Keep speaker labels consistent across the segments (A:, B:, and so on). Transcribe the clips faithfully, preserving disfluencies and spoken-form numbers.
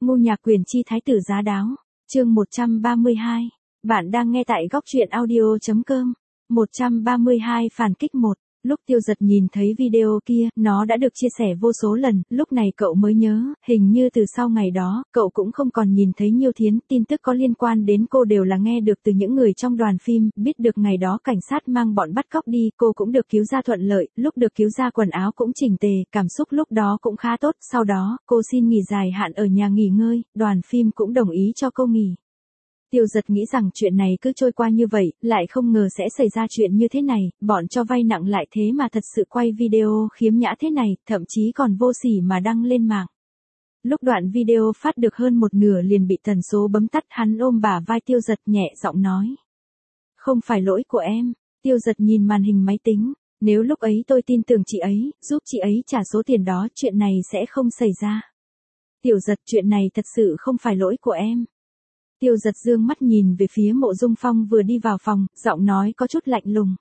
A: Ngô Nhạc Quyền chi thái tử giá đáo. Chương một trăm ba mươi hai. Bạn đang nghe tại góc truyện audio chấm com. một trăm ba mươi hai phản kích một. Lúc Tiêu Giật nhìn thấy video kia, nó đã được chia sẻ vô số lần, lúc này cậu mới nhớ, hình như từ sau ngày đó, cậu cũng không còn nhìn thấy Nhiêu Thiến, tin tức có liên quan đến cô đều là nghe được từ những người trong đoàn phim, biết được ngày đó cảnh sát mang bọn bắt cóc đi, cô cũng được cứu ra thuận lợi, lúc được cứu ra quần áo cũng chỉnh tề, cảm xúc lúc đó cũng khá tốt, sau đó, cô xin nghỉ dài hạn ở nhà nghỉ ngơi, đoàn phim cũng đồng ý cho cô nghỉ. Tiêu Giật nghĩ rằng chuyện này cứ trôi qua như vậy, lại không ngờ sẽ xảy ra chuyện như thế này, bọn cho vay nặng lại thế mà thật sự quay video khiếm nhã thế này, thậm chí còn vô sỉ mà đăng lên mạng. Lúc đoạn video phát được hơn một nửa liền bị tần số bấm tắt, hắn ôm bả vai Tiêu Giật nhẹ giọng nói. Không phải lỗi của em. Tiêu Giật nhìn màn hình máy tính, nếu lúc ấy tôi tin tưởng chị ấy, giúp chị ấy trả số tiền đó, chuyện này sẽ không xảy ra. Tiểu Giật, chuyện này thật sự không phải lỗi của em. Tiêu Giật dương mắt nhìn về phía Mộ Dung Phong vừa đi vào phòng, giọng nói có chút lạnh lùng.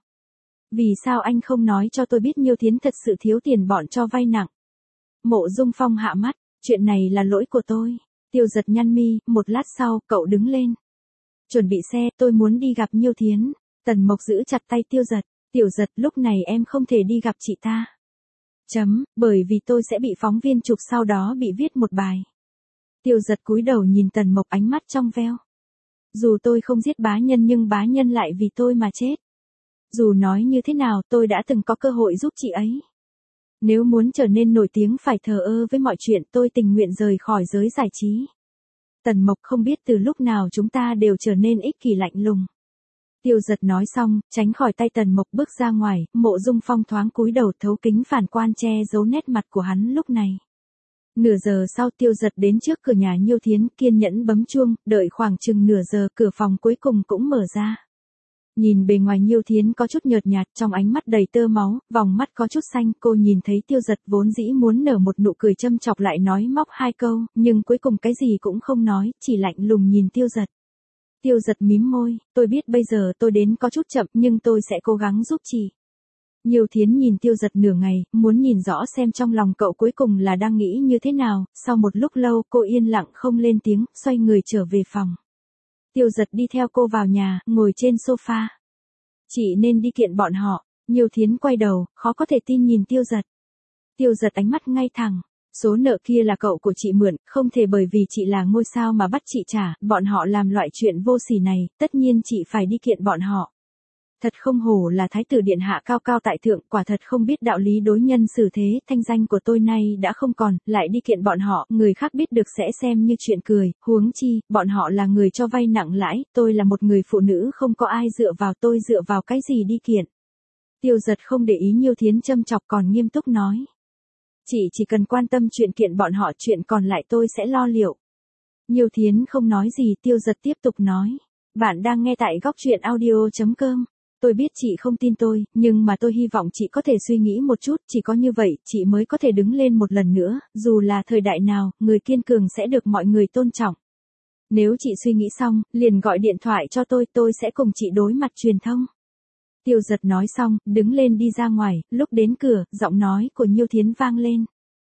A: Vì sao anh không nói cho tôi biết Nhiêu Thiến thật sự thiếu tiền bọn cho vay nặng? Mộ Dung Phong hạ mắt, chuyện này là lỗi của tôi. Tiêu Giật nhăn mi, một lát sau, cậu đứng lên. Chuẩn bị xe, tôi muốn đi gặp Nhiêu Thiến. Tần Mộc giữ chặt tay Tiêu Giật. Tiểu Giật, lúc này em không thể đi gặp chị ta. Chấm, bởi vì tôi sẽ bị phóng viên chụp, sau đó bị viết một bài. Tiêu Giật cúi đầu nhìn Tần Mộc, ánh mắt trong veo. Dù tôi không giết bá nhân nhưng bá nhân lại vì tôi mà chết. Dù nói như thế nào tôi đã từng có cơ hội giúp chị ấy. Nếu muốn trở nên nổi tiếng phải thờ ơ với mọi chuyện, tôi tình nguyện rời khỏi giới giải trí. Tần Mộc, không biết từ lúc nào chúng ta đều trở nên ích kỷ lạnh lùng. Tiêu Giật nói xong, tránh khỏi tay Tần Mộc bước ra ngoài, Mộ Dung Phong thoáng cúi đầu, thấu kính phản quan che giấu nét mặt của hắn lúc này. Nửa giờ sau, Tiêu Giật đến trước cửa nhà Nhiêu Thiến, kiên nhẫn bấm chuông, đợi khoảng chừng nửa giờ, cửa phòng cuối cùng cũng mở ra. Nhìn bề ngoài Nhiêu Thiến có chút nhợt nhạt, trong ánh mắt đầy tơ máu, vòng mắt có chút xanh, cô nhìn thấy Tiêu Giật vốn dĩ muốn nở một nụ cười châm chọc lại nói móc hai câu, nhưng cuối cùng cái gì cũng không nói, chỉ lạnh lùng nhìn Tiêu Giật. Tiêu Giật mím môi, tôi biết bây giờ tôi đến có chút chậm nhưng tôi sẽ cố gắng giúp chị. Nhiêu Thiến nhìn Tiêu Giật nửa ngày, muốn nhìn rõ xem trong lòng cậu cuối cùng là đang nghĩ như thế nào, sau một lúc lâu cô yên lặng không lên tiếng, xoay người trở về phòng. Tiêu Giật đi theo cô vào nhà, ngồi trên sofa. Chị nên đi kiện bọn họ. Nhiêu Thiến quay đầu, khó có thể tin nhìn Tiêu Giật. Tiêu Giật ánh mắt ngay thẳng. Số nợ kia là cậu của chị mượn, không thể bởi vì chị là ngôi sao mà bắt chị trả, bọn họ làm loại chuyện vô sỉ này, tất nhiên chị phải đi kiện bọn họ. Thật không hổ là thái tử điện hạ cao cao tại thượng, quả thật không biết đạo lý đối nhân xử thế, thanh danh của tôi nay đã không còn, lại đi kiện bọn họ, người khác biết được sẽ xem như chuyện cười, huống chi, bọn họ là người cho vay nặng lãi, tôi là một người phụ nữ không có ai dựa vào, tôi dựa vào cái gì đi kiện. Tiêu Giật không để ý Nhiêu Thiến châm chọc, còn nghiêm túc nói. Chị chỉ cần quan tâm chuyện kiện bọn họ, chuyện còn lại tôi sẽ lo liệu. Nhiêu Thiến không nói gì, Tiêu Giật tiếp tục nói. Bạn đang nghe tại góc truyện audio chấm com. Tôi biết chị không tin tôi, nhưng mà tôi hy vọng chị có thể suy nghĩ một chút, chỉ có như vậy, chị mới có thể đứng lên một lần nữa, dù là thời đại nào, người kiên cường sẽ được mọi người tôn trọng. Nếu chị suy nghĩ xong, liền gọi điện thoại cho tôi, tôi sẽ cùng chị đối mặt truyền thông. Tiêu Giật nói xong, đứng lên đi ra ngoài, lúc đến cửa, giọng nói của Nhiêu Thiến vang lên.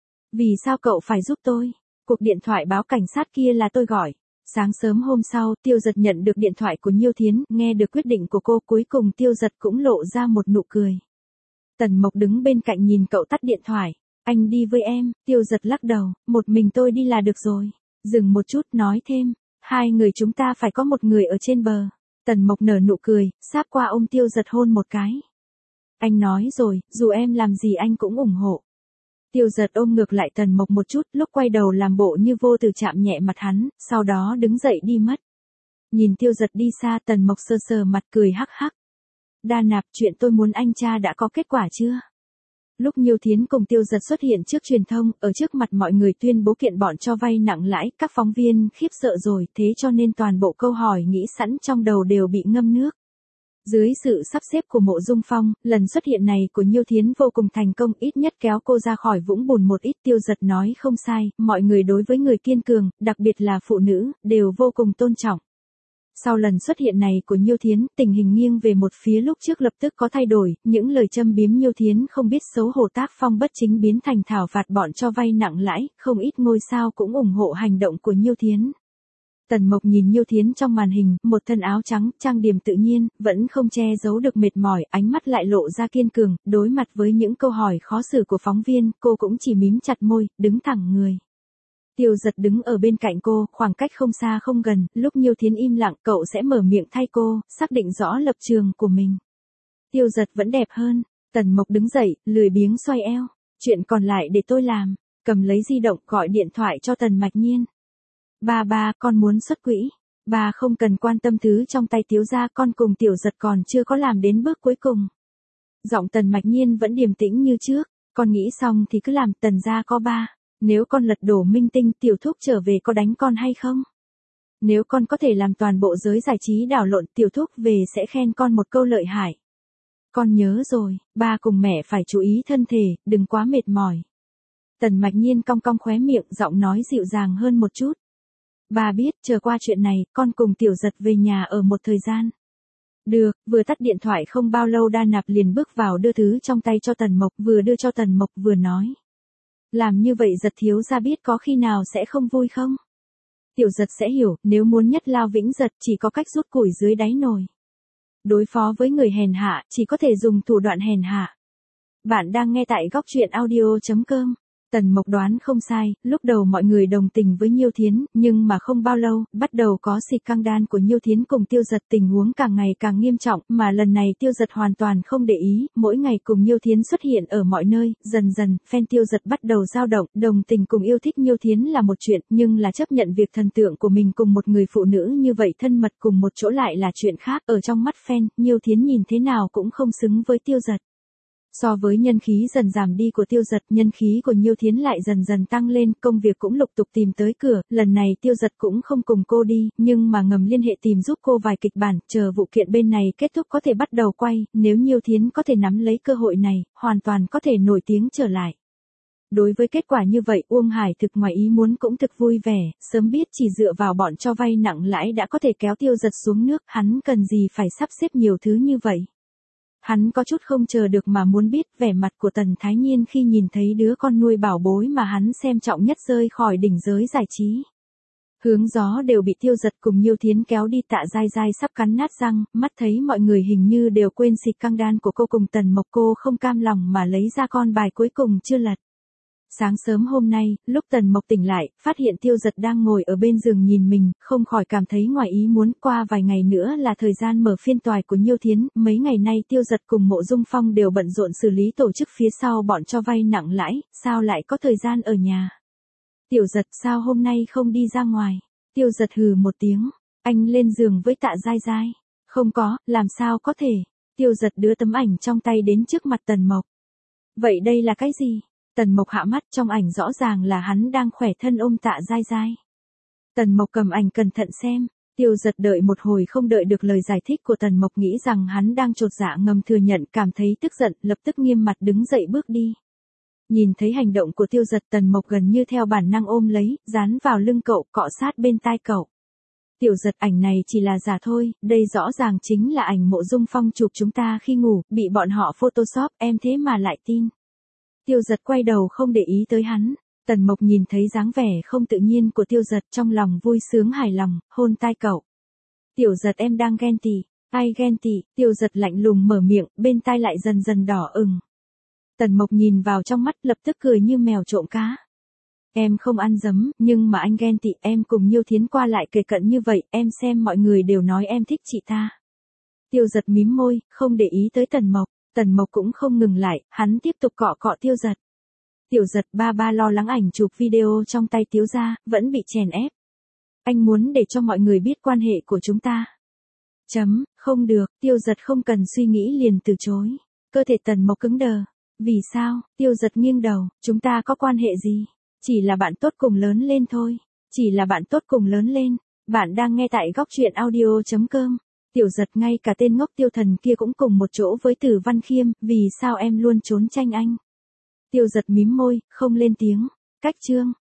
A: Vì sao cậu phải giúp tôi? Cuộc điện thoại báo cảnh sát kia là tôi gọi. Sáng sớm hôm sau, Tiêu Giật nhận được điện thoại của Nhiêu Thiến, nghe được quyết định của cô, cuối cùng Tiêu Giật cũng lộ ra một nụ cười. Tần Mộc đứng bên cạnh nhìn cậu tắt điện thoại. Anh đi với em. Tiêu Giật lắc đầu, một mình tôi đi là được rồi. Dừng một chút, nói thêm, hai người chúng ta phải có một người ở trên bờ. Tần Mộc nở nụ cười, sáp qua ôm Tiêu Giật hôn một cái. Anh nói rồi, dù em làm gì anh cũng ủng hộ. Tiêu Giật ôm ngược lại Tần Mộc một chút, lúc quay đầu làm bộ như vô từ chạm nhẹ mặt hắn, sau đó đứng dậy đi mất. Nhìn Tiêu Giật đi xa, Tần Mộc sờ sờ mặt cười hắc hắc. Đa Nạp, chuyện tôi muốn anh tra đã có kết quả chưa? Lúc Nhiêu Thiến cùng Tiêu Giật xuất hiện trước truyền thông, ở trước mặt mọi người tuyên bố kiện bọn cho vay nặng lãi, các phóng viên khiếp sợ rồi, thế cho nên toàn bộ câu hỏi nghĩ sẵn trong đầu đều bị ngâm nước. Dưới sự sắp xếp của Mộ Dung Phong, lần xuất hiện này của Nhiêu Thiến vô cùng thành công, ít nhất kéo cô ra khỏi vũng bùn một ít. Tiêu Giật nói không sai, mọi người đối với người kiên cường, đặc biệt là phụ nữ, đều vô cùng tôn trọng. Sau lần xuất hiện này của Nhiêu Thiến, tình hình nghiêng về một phía lúc trước lập tức có thay đổi, những lời châm biếm Nhiêu Thiến không biết xấu hổ tác phong bất chính biến thành thảo phạt bọn cho vay nặng lãi, không ít ngôi sao cũng ủng hộ hành động của Nhiêu Thiến. Tần Mộc nhìn Nhiêu Thiến trong màn hình, một thân áo trắng, trang điểm tự nhiên, vẫn không che giấu được mệt mỏi, ánh mắt lại lộ ra kiên cường, đối mặt với những câu hỏi khó xử của phóng viên, cô cũng chỉ mím chặt môi, đứng thẳng người. Tiêu Giật đứng ở bên cạnh cô, khoảng cách không xa không gần, lúc Nhiêu Thiến im lặng, cậu sẽ mở miệng thay cô, xác định rõ lập trường của mình. Tiêu Giật vẫn đẹp hơn. Tần Mộc đứng dậy, lười biếng xoay eo. Chuyện còn lại để tôi làm. Cầm lấy di động, gọi điện thoại cho Tần Mạch Nhiên. Ba ba, con muốn xuất quỹ. Ba không cần quan tâm thứ trong tay Tiếu gia, con cùng Tiểu Giật còn chưa có làm đến bước cuối cùng. Giọng Tần Mạch Nhiên vẫn điềm tĩnh như trước. Con nghĩ xong thì cứ làm, Tần gia có ba. Nếu con lật đổ minh tinh, Tiểu Thúc trở về có đánh con hay không? Nếu con có thể làm toàn bộ giới giải trí đảo lộn, Tiểu Thúc về sẽ khen con một câu lợi hại. Con nhớ rồi, ba cùng mẹ phải chú ý thân thể, đừng quá mệt mỏi. Tần Mạch Nhiên cong cong khóe miệng, giọng nói dịu dàng hơn một chút. Ba biết, chờ qua chuyện này, con cùng Tiểu Giật về nhà ở một thời gian. Được, vừa tắt điện thoại không bao lâu Đa Nạp liền bước vào đưa thứ trong tay cho Tần Mộc, vừa đưa cho Tần Mộc vừa nói. Làm như vậy Giật thiếu gia biết có khi nào sẽ không vui không? Tiểu Giật sẽ hiểu, nếu muốn nhất lao vĩnh giật chỉ có cách rút củi dưới đáy nồi. Đối phó với người hèn hạ, chỉ có thể dùng thủ đoạn hèn hạ. Bạn đang nghe tại góc truyện audio chấm com. Tần Mộc đoán không sai, lúc đầu mọi người đồng tình với Nhiêu Thiến, nhưng mà không bao lâu, bắt đầu có xịt căng đan của Nhiêu Thiến cùng Tiêu Giật, tình huống càng ngày càng nghiêm trọng, mà lần này Tiêu Giật hoàn toàn không để ý, mỗi ngày cùng Nhiêu Thiến xuất hiện ở mọi nơi, dần dần, fan Tiêu Giật bắt đầu dao động, đồng tình cùng yêu thích Nhiêu Thiến là một chuyện, nhưng là chấp nhận việc thần tượng của mình cùng một người phụ nữ như vậy thân mật cùng một chỗ lại là chuyện khác, ở trong mắt fan, Nhiêu Thiến nhìn thế nào cũng không xứng với Tiêu Giật. So với nhân khí dần giảm đi của Tiêu Giật, nhân khí của Nhiêu Thiến lại dần dần tăng lên, công việc cũng lục tục tìm tới cửa, lần này Tiêu Giật cũng không cùng cô đi, nhưng mà ngầm liên hệ tìm giúp cô vài kịch bản, chờ vụ kiện bên này kết thúc có thể bắt đầu quay, nếu Nhiêu Thiến có thể nắm lấy cơ hội này, hoàn toàn có thể nổi tiếng trở lại. Đối với kết quả như vậy, Uông Hải thực ngoài ý muốn cũng thực vui vẻ, sớm biết chỉ dựa vào bọn cho vay nặng lãi đã có thể kéo Tiêu Giật xuống nước, hắn cần gì phải sắp xếp nhiều thứ như vậy. Hắn có chút không chờ được mà muốn biết vẻ mặt của Tần Thái Nhiên khi nhìn thấy đứa con nuôi bảo bối mà hắn xem trọng nhất rơi khỏi đỉnh giới giải trí. Hướng gió đều bị Tiêu Giật cùng Nhiêu Thiến kéo đi, Tạ Giai Giai sắp cắn nát răng, mắt thấy mọi người hình như đều quên xịt căng đan của cô cùng Tần Mộc, cô không cam lòng mà lấy ra con bài cuối cùng chưa lật. Sáng sớm hôm nay, lúc Tần Mộc tỉnh lại, phát hiện Tiêu Giật đang ngồi ở bên giường nhìn mình, không khỏi cảm thấy ngoài ý muốn, qua vài ngày nữa là thời gian mở phiên tòa của Nhiêu Thiến, mấy ngày nay Tiêu Giật cùng Mộ Dung Phong đều bận rộn xử lý tổ chức phía sau bọn cho vay nặng lãi, sao lại có thời gian ở nhà. Tiểu Giật, sao hôm nay không đi ra ngoài? Tiêu Giật hừ một tiếng, anh lên giường với Tạ Giai Giai. Không có, làm sao có thể. Tiêu Giật đưa tấm ảnh trong tay đến trước mặt Tần Mộc. Vậy đây là cái gì? Tần Mộc hạ mắt, trong ảnh rõ ràng là hắn đang khỏe thân ôm Tạ Giai Giai. Tần Mộc cầm ảnh cẩn thận xem, Tiêu Giật đợi một hồi không đợi được lời giải thích của Tần Mộc, nghĩ rằng hắn đang chột dạ ngầm thừa nhận, cảm thấy tức giận, lập tức nghiêm mặt đứng dậy bước đi. Nhìn thấy hành động của Tiêu Giật, Tần Mộc gần như theo bản năng ôm lấy, dán vào lưng cậu, cọ sát bên tai cậu. Tiểu Giật, ảnh này chỉ là giả thôi, đây rõ ràng chính là ảnh Mộ Dung Phong chụp chúng ta khi ngủ, bị bọn họ photoshop, em thế mà lại tin. Tiêu Giật quay đầu không để ý tới hắn. Tần Mộc nhìn thấy dáng vẻ không tự nhiên của Tiêu Giật, trong lòng vui sướng hài lòng, hôn tai cậu. Tiểu Giật, em đang ghen tị. Ai ghen tị? Tiêu Giật lạnh lùng mở miệng, bên tai lại dần dần đỏ ửng. Tần Mộc nhìn vào trong mắt, lập tức cười như mèo trộm cá. Em không ăn dấm, nhưng mà anh ghen tị, em cùng Nhiêu Thiến qua lại kề cận như vậy, em xem mọi người đều nói em thích chị ta. Tiêu Giật mím môi, không để ý tới Tần Mộc. Tần Mộc cũng không ngừng lại, hắn tiếp tục cọ cọ Tiêu Giật. Tiểu Giật, ba ba lo lắng ảnh chụp video trong tay Tiếu gia vẫn bị chèn ép. Anh muốn để cho mọi người biết quan hệ của chúng ta. Chấm, không được, Tiêu Giật không cần suy nghĩ liền từ chối. Cơ thể Tần Mộc cứng đờ. Vì sao? Tiêu Giật nghiêng đầu, chúng ta có quan hệ gì? Chỉ là bạn tốt cùng lớn lên thôi. Chỉ là bạn tốt cùng lớn lên. Bạn đang nghe tại góc truyện audio chấm com. Tiểu Giật, ngay cả tên ngốc Tiêu Thần kia cũng cùng một chỗ với Từ Văn Khiêm, vì sao em luôn trốn tranh anh? Tiêu Giật mím môi, không lên tiếng. Cách chương.